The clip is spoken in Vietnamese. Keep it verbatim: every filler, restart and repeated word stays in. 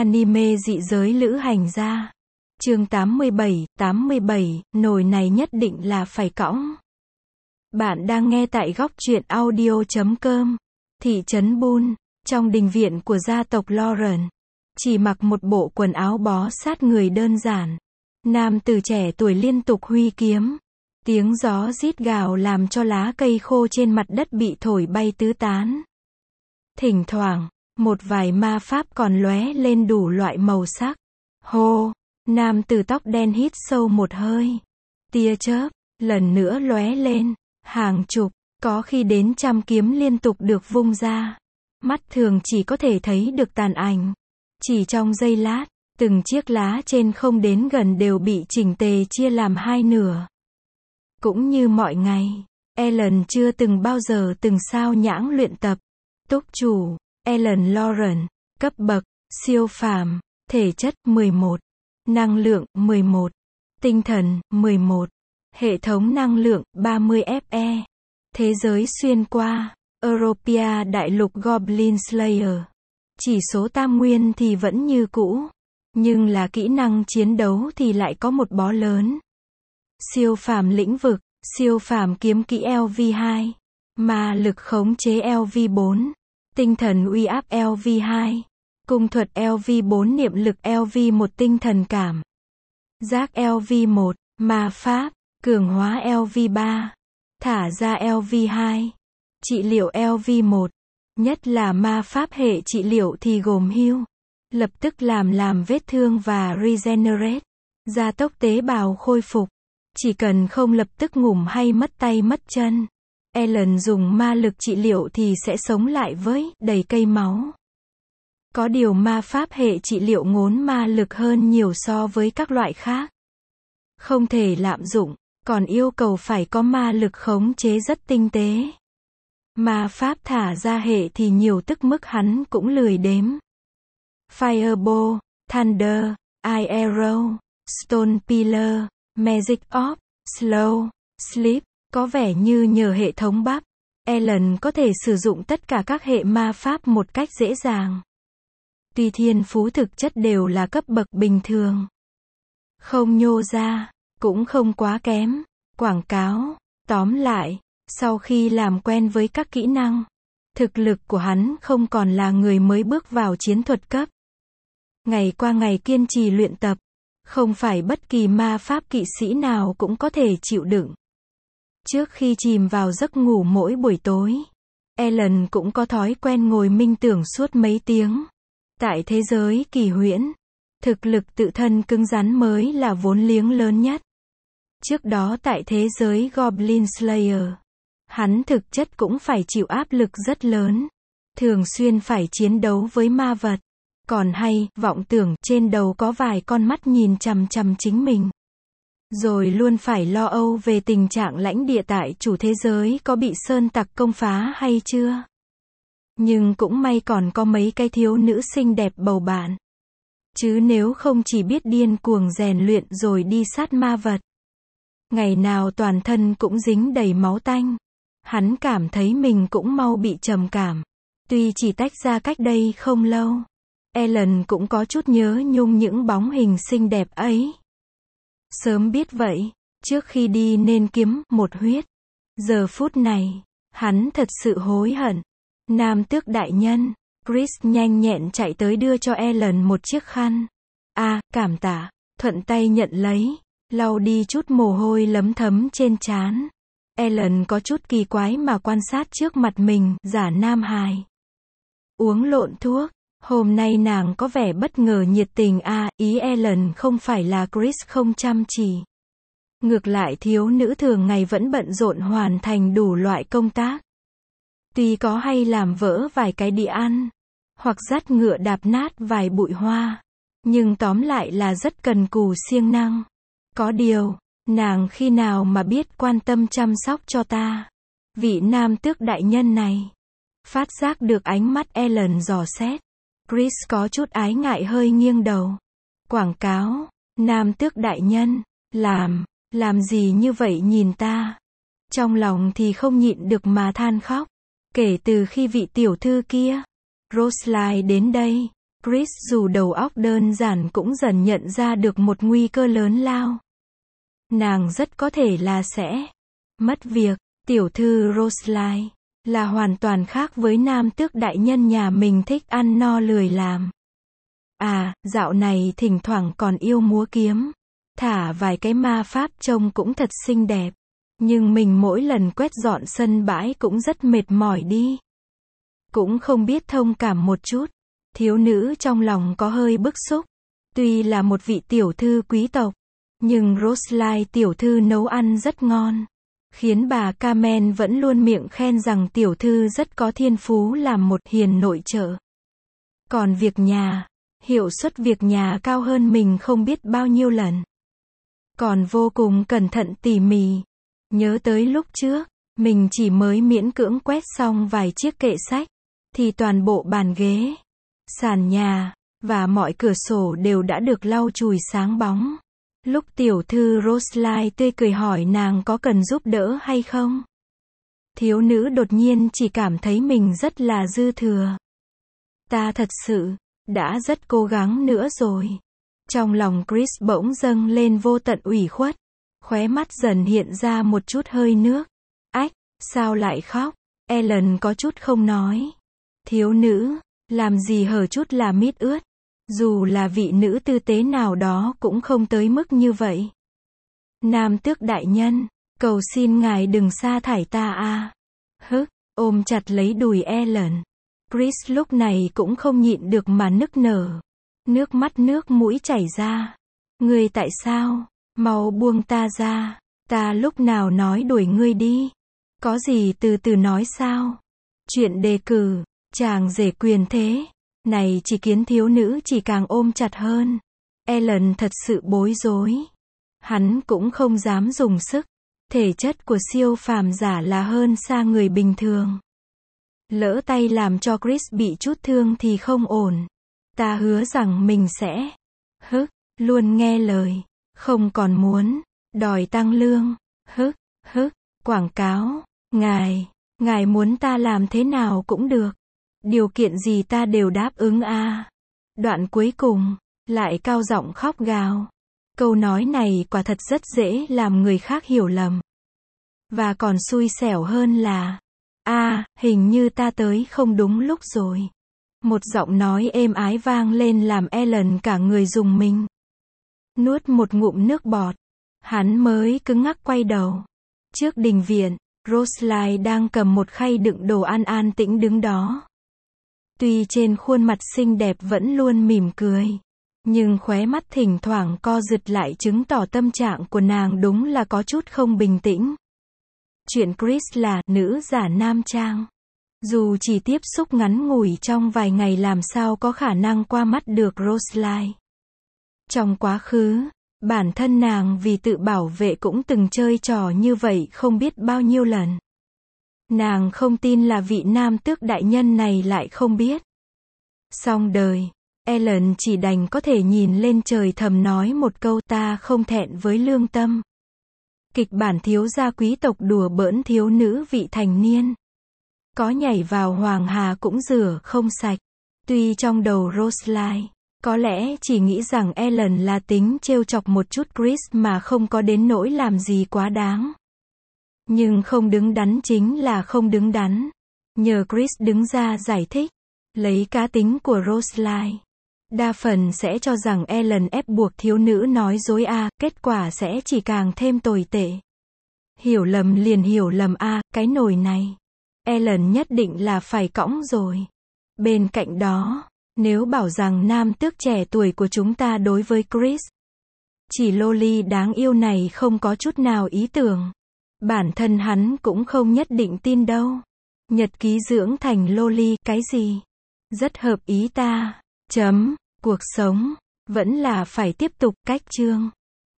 Anime dị giới lữ hành gia. Chương tám mươi bảy, tám mươi bảy, nồi này nhất định là phải cõng. Bạn đang nghe tại góc truyện audio chấm com. Thị trấn Bun, trong đình viện của gia tộc Lauren. Chỉ mặc một bộ quần áo bó sát người đơn giản. Nam tử trẻ tuổi liên tục huy kiếm. Tiếng gió rít gào làm cho lá cây khô trên mặt đất bị thổi bay tứ tán. Thỉnh thoảng, một vài ma pháp còn lóe lên đủ loại màu sắc. Hô! Nam tử tóc đen hít sâu một hơi. Tia chớp, lần nữa lóe lên. Hàng chục, có khi đến trăm kiếm liên tục được vung ra. Mắt thường chỉ có thể thấy được tàn ảnh. Chỉ trong giây lát, từng chiếc lá trên không đến gần đều bị chỉnh tề chia làm hai nửa. Cũng như mọi ngày, Ellen chưa từng bao giờ từng sao nhãng luyện tập. Túc chủ, Ellen Lauren, cấp bậc, siêu phàm, thể chất mười một, năng lượng mười một, tinh thần mười một, hệ thống năng lượng ba mươi F E, thế giới xuyên qua, Europia đại lục Goblin Slayer. Chỉ số tam nguyên thì vẫn như cũ, nhưng là kỹ năng chiến đấu thì lại có một bó lớn. Siêu phàm lĩnh vực, siêu phàm kiếm kỹ L V hai, ma lực khống chế L V bốn, tinh thần uy áp L V hai, cung thuật L V bốn, niệm lực L V một, tinh thần cảm giác L V một, ma pháp, cường hóa L V ba, thả ra L V hai, trị liệu L V một, nhất là ma pháp hệ trị liệu thì gồm heal, lập tức làm làm vết thương và regenerate, gia tốc tế bào khôi phục. Chỉ cần không lập tức ngủm hay mất tay mất chân, Ellen dùng ma lực trị liệu thì sẽ sống lại với đầy cây máu. Có điều ma pháp hệ trị liệu ngốn ma lực hơn nhiều so với các loại khác. Không thể lạm dụng, còn yêu cầu phải có ma lực khống chế rất tinh tế. Ma pháp thả ra hệ thì nhiều tức mức hắn cũng lười đếm. Fireball, Thunder, Ice Arrow, Stone Pillar, Magic Orb, Slow, Sleep, có vẻ như nhờ hệ thống bắp, Ellen có thể sử dụng tất cả các hệ ma pháp một cách dễ dàng. Tuy thiên phú thực chất đều là cấp bậc bình thường. Không nhô ra, cũng không quá kém. Quảng cáo, tóm lại, sau khi làm quen với các kỹ năng, thực lực của hắn không còn là người mới bước vào chiến thuật cấp. Ngày qua ngày kiên trì luyện tập, không phải bất kỳ ma pháp kỵ sĩ nào cũng có thể chịu đựng. Trước khi chìm vào giấc ngủ mỗi buổi tối, Ellen cũng có thói quen ngồi minh tưởng suốt mấy tiếng. Tại thế giới kỳ huyễn, thực lực tự thân cứng rắn mới là vốn liếng lớn nhất. Trước đó tại thế giới Goblin Slayer, hắn thực chất cũng phải chịu áp lực rất lớn. Thường xuyên phải chiến đấu với ma vật. Còn hay, vọng tưởng, trên đầu có vài con mắt nhìn chằm chằm chính mình. Rồi luôn phải lo âu về tình trạng lãnh địa tại chủ thế giới có bị sơn tặc công phá hay chưa. Nhưng cũng may còn có mấy cái thiếu nữ xinh đẹp bầu bạn. Chứ nếu không chỉ biết điên cuồng rèn luyện rồi đi sát ma vật. Ngày nào toàn thân cũng dính đầy máu tanh. Hắn cảm thấy mình cũng mau bị trầm cảm. Tuy chỉ tách ra cách đây không lâu, Ellen cũng có chút nhớ nhung những bóng hình xinh đẹp ấy. Sớm biết vậy, trước khi đi nên kiếm một huyết. Giờ phút này, hắn thật sự hối hận. Nam tước đại nhân, Chris nhanh nhẹn chạy tới đưa cho Ellen một chiếc khăn. A, à, cảm tạ, thuận tay nhận lấy, lau đi chút mồ hôi lấm thấm trên trán. Ellen có chút kỳ quái mà quan sát trước mặt mình, giả nam hài. Uống lộn thuốc. Hôm nay nàng có vẻ bất ngờ nhiệt tình a, à, ý Ellen không phải là Chris không chăm chỉ. Ngược lại thiếu nữ thường ngày vẫn bận rộn hoàn thành đủ loại công tác. Tuy có hay làm vỡ vài cái đĩa ăn, hoặc dắt ngựa đạp nát vài bụi hoa, nhưng tóm lại là rất cần cù siêng năng. Có điều, nàng khi nào mà biết quan tâm chăm sóc cho ta. Vị nam tước đại nhân này, phát giác được ánh mắt Ellen dò xét. Chris có chút ái ngại hơi nghiêng đầu. Quảng cáo, nam tước đại nhân, làm, làm gì như vậy nhìn ta. Trong lòng thì không nhịn được mà than khóc. Kể từ khi vị tiểu thư kia, Rosalie đến đây, Chris dù đầu óc đơn giản cũng dần nhận ra được một nguy cơ lớn lao. Nàng rất có thể là sẽ mất việc. Tiểu thư Rosalie là hoàn toàn khác với nam tước đại nhân nhà mình thích ăn no lười làm. À, dạo này thỉnh thoảng còn yêu múa kiếm. Thả vài cái ma pháp trông cũng thật xinh đẹp. Nhưng mình mỗi lần quét dọn sân bãi cũng rất mệt mỏi đi. Cũng không biết thông cảm một chút. Thiếu nữ trong lòng có hơi bức xúc. Tuy là một vị tiểu thư quý tộc, nhưng Rosalie tiểu thư nấu ăn rất ngon. Khiến bà Carmen vẫn luôn miệng khen rằng tiểu thư rất có thiên phú làm một hiền nội trợ. Còn việc nhà, hiệu suất việc nhà cao hơn mình không biết bao nhiêu lần. Còn vô cùng cẩn thận tỉ mỉ. Nhớ tới lúc trước, mình chỉ mới miễn cưỡng quét xong vài chiếc kệ sách, thì toàn bộ bàn ghế, sàn nhà, và mọi cửa sổ đều đã được lau chùi sáng bóng. Lúc tiểu thư Rosalie tươi cười hỏi nàng có cần giúp đỡ hay không, thiếu nữ đột nhiên chỉ cảm thấy mình rất là dư thừa. Ta thật sự đã rất cố gắng nữa rồi. Trong lòng Chris bỗng dâng lên vô tận ủy khuất, khóe mắt dần hiện ra một chút hơi nước. Ách, sao lại khóc? Ellen có chút không nói. Thiếu nữ, làm gì hở chút là mít ướt. Dù là vị nữ tư tế nào đó cũng không tới mức như vậy. Nam tước đại nhân, cầu xin ngài đừng sa thải ta a. Hức, ôm chặt lấy đùi Ellen. Chris lúc này cũng không nhịn được mà nức nở. Nước mắt nước mũi chảy ra. Ngươi tại sao? Mau buông ta ra. Ta lúc nào nói đuổi ngươi đi? Có gì từ từ nói sao? Chuyện đề cử, chàng rể quyền thế. Này chỉ khiến thiếu nữ chỉ càng ôm chặt hơn. Ellen thật sự bối rối. Hắn cũng không dám dùng sức. Thể chất của siêu phàm giả là hơn xa người bình thường. Lỡ tay làm cho Chris bị chút thương thì không ổn. Ta hứa rằng mình sẽ hức, luôn nghe lời, không còn muốn đòi tăng lương. Hức, hức, quảng cáo, ngài, ngài muốn ta làm thế nào cũng được. Điều kiện gì ta đều đáp ứng a. À. Đoạn cuối cùng, lại cao giọng khóc gào. Câu nói này quả thật rất dễ làm người khác hiểu lầm. Và còn xui xẻo hơn là, a, à, hình như ta tới không đúng lúc rồi. Một giọng nói êm ái vang lên làm Ellen cả người rùng mình. Nuốt một ngụm nước bọt, hắn mới cứng ngắc quay đầu. Trước đình viện, Rosalie đang cầm một khay đựng đồ ăn an tĩnh đứng đó. Tuy trên khuôn mặt xinh đẹp vẫn luôn mỉm cười, nhưng khóe mắt thỉnh thoảng co giật lại chứng tỏ tâm trạng của nàng đúng là có chút không bình tĩnh. Chuyện Chris là nữ giả nam trang. Dù chỉ tiếp xúc ngắn ngủi trong vài ngày làm sao có khả năng qua mắt được Rosalie. Trong quá khứ, bản thân nàng vì tự bảo vệ cũng từng chơi trò như vậy không biết bao nhiêu lần. Nàng không tin là vị nam tước đại nhân này lại không biết. Xong đời, Ellen chỉ đành có thể nhìn lên trời thầm nói một câu ta không thẹn với lương tâm. Kịch bản thiếu gia quý tộc đùa bỡn thiếu nữ vị thành niên. Có nhảy vào hoàng hà cũng rửa không sạch. Tuy trong đầu Rosalie, có lẽ chỉ nghĩ rằng Ellen là tính trêu chọc một chút Chris mà không có đến nỗi làm gì quá đáng. Nhưng không đứng đắn chính là không đứng đắn. Nhờ Chris đứng ra giải thích, lấy cá tính của Rosalie, đa phần sẽ cho rằng Ellen ép buộc thiếu nữ nói dối a, à, kết quả sẽ chỉ càng thêm tồi tệ. Hiểu lầm liền hiểu lầm a, à, cái nồi này, Ellen nhất định là phải cõng rồi. Bên cạnh đó, nếu bảo rằng nam tước trẻ tuổi của chúng ta đối với Chris, chỉ loli đáng yêu này không có chút nào ý tưởng, bản thân hắn cũng không nhất định tin đâu. Nhật ký dưỡng thành loli, cái gì? Rất hợp ý ta. Chấm. Cuộc sống vẫn là phải tiếp tục. Cách chương